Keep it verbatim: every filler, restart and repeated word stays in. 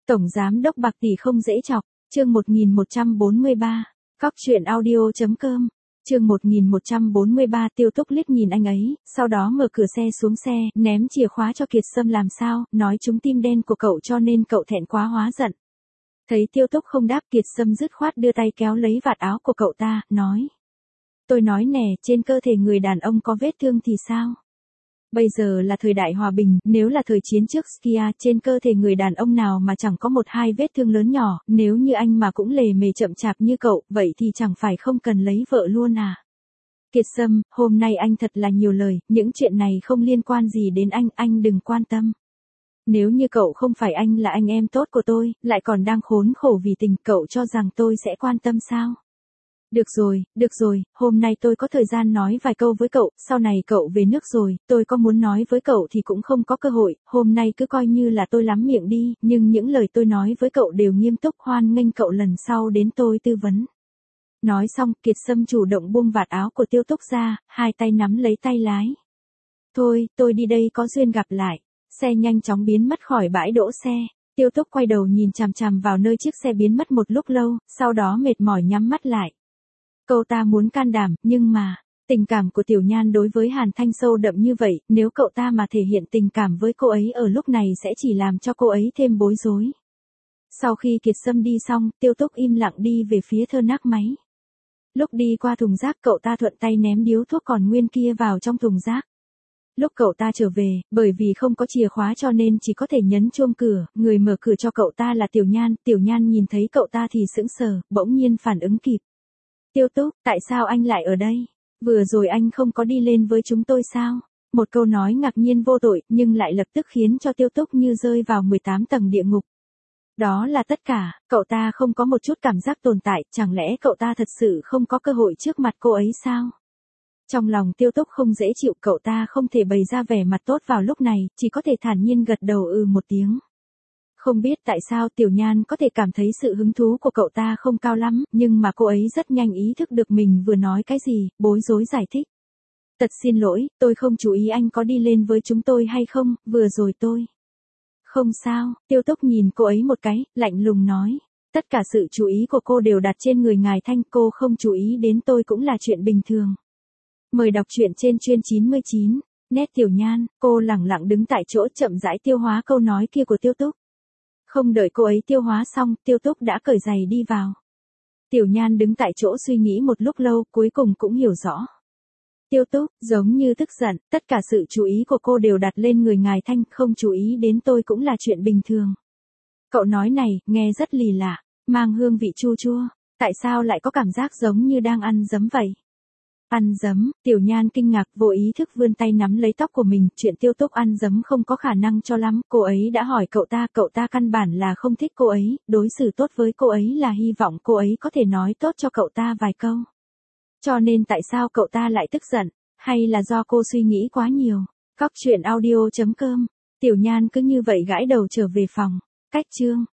Tổng giám đốc bạc tỷ không dễ chọc, chương một nghìn một trăm bốn mươi ba, cóc truyện audio.com, chương một nghìn một trăm bốn mươi ba. Tiêu Túc liếc nhìn anh ấy, sau đó mở cửa xe xuống xe, ném chìa khóa cho Kiệt Sâm. Làm sao, nói trúng tim đen của cậu cho nên cậu thẹn quá hóa giận. Thấy Tiêu Túc không đáp, Kiệt Sâm dứt khoát đưa tay kéo lấy vạt áo của cậu ta, nói. Tôi nói nè, trên cơ thể người đàn ông có vết thương thì sao? Bây giờ là thời đại hòa bình, nếu là thời chiến trước Skia, trên cơ thể người đàn ông nào mà chẳng có một hai vết thương lớn nhỏ, nếu như anh mà cũng lề mề chậm chạp như cậu, vậy thì chẳng phải không cần lấy vợ luôn à? Kiệt Sâm, hôm nay anh thật là nhiều lời, những chuyện này không liên quan gì đến anh, anh đừng quan tâm. Nếu như cậu không phải anh là anh em tốt của tôi, lại còn đang khốn khổ vì tình, cậu cho rằng tôi sẽ quan tâm sao? Được rồi, được rồi, hôm nay tôi có thời gian nói vài câu với cậu, sau này cậu về nước rồi, tôi có muốn nói với cậu thì cũng không có cơ hội, hôm nay cứ coi như là tôi lắm miệng đi, nhưng những lời tôi nói với cậu đều nghiêm túc, hoan nghênh cậu lần sau đến tôi tư vấn. Nói xong, Kiệt Sâm chủ động buông vạt áo của Tiêu Túc ra, hai tay nắm lấy tay lái. Thôi, tôi đi đây, có duyên gặp lại. Xe nhanh chóng biến mất khỏi bãi đỗ xe. Tiêu Túc quay đầu nhìn chằm chằm vào nơi chiếc xe biến mất một lúc lâu, sau đó mệt mỏi nhắm mắt lại. Cậu ta muốn can đảm, nhưng mà, tình cảm của Tiểu Nhan đối với Hàn Thanh sâu đậm như vậy, nếu cậu ta mà thể hiện tình cảm với cô ấy ở lúc này sẽ chỉ làm cho cô ấy thêm bối rối. Sau khi Kiệt Sâm đi xong, Tiêu Túc im lặng đi về phía thơ nác máy. Lúc đi qua thùng rác, cậu ta thuận tay ném điếu thuốc còn nguyên kia vào trong thùng rác. Lúc cậu ta trở về, bởi vì không có chìa khóa cho nên chỉ có thể nhấn chuông cửa, người mở cửa cho cậu ta là Tiểu Nhan, Tiểu Nhan nhìn thấy cậu ta thì sững sờ, bỗng nhiên phản ứng kịp. Tiêu Túc, tại sao anh lại ở đây? Vừa rồi anh không có đi lên với chúng tôi sao? Một câu nói ngạc nhiên vô tội, nhưng lại lập tức khiến cho Tiêu Túc như rơi vào mười tám tầng địa ngục. Đó là tất cả, cậu ta không có một chút cảm giác tồn tại, chẳng lẽ cậu ta thật sự không có cơ hội trước mặt cô ấy sao? Trong lòng Tiêu Túc không dễ chịu, cậu ta không thể bày ra vẻ mặt tốt vào lúc này, chỉ có thể thản nhiên gật đầu ừ một tiếng. Không biết tại sao Tiểu Nhan có thể cảm thấy sự hứng thú của cậu ta không cao lắm, nhưng mà cô ấy rất nhanh ý thức được mình vừa nói cái gì, bối rối giải thích. Thật xin lỗi, tôi không chú ý anh có đi lên với chúng tôi hay không, vừa rồi tôi. Không sao, Tiêu Túc nhìn cô ấy một cái, lạnh lùng nói. Tất cả sự chú ý của cô đều đặt trên người ngài Thanh, cô không chú ý đến tôi cũng là chuyện bình thường. Mời đọc truyện trên chuyên chín mươi chín, nét Tiểu Nhan, cô lẳng lặng đứng tại chỗ chậm rãi tiêu hóa câu nói kia của Tiêu Túc. Không đợi cô ấy tiêu hóa xong, Tiêu Túc đã cởi giày đi vào. Tiểu Nhan đứng tại chỗ suy nghĩ một lúc lâu, cuối cùng cũng hiểu rõ. Tiêu Túc, giống như tức giận, tất cả sự chú ý của cô đều đặt lên người ngài Thanh, không chú ý đến tôi cũng là chuyện bình thường. Cậu nói này, nghe rất lì lạ, mang hương vị chua chua, tại sao lại có cảm giác giống như đang ăn giấm vậy? Ăn giấm, Tiểu Nhan kinh ngạc, vô ý thức vươn tay nắm lấy tóc của mình, chuyện Tiêu Túc ăn giấm không có khả năng cho lắm, cô ấy đã hỏi cậu ta, cậu ta căn bản là không thích cô ấy, đối xử tốt với cô ấy là hy vọng cô ấy có thể nói tốt cho cậu ta vài câu. Cho nên tại sao cậu ta lại tức giận, hay là do cô suy nghĩ quá nhiều? Cóc truyện audio.com, Tiểu Nhan cứ như vậy gãi đầu trở về phòng, cách chương.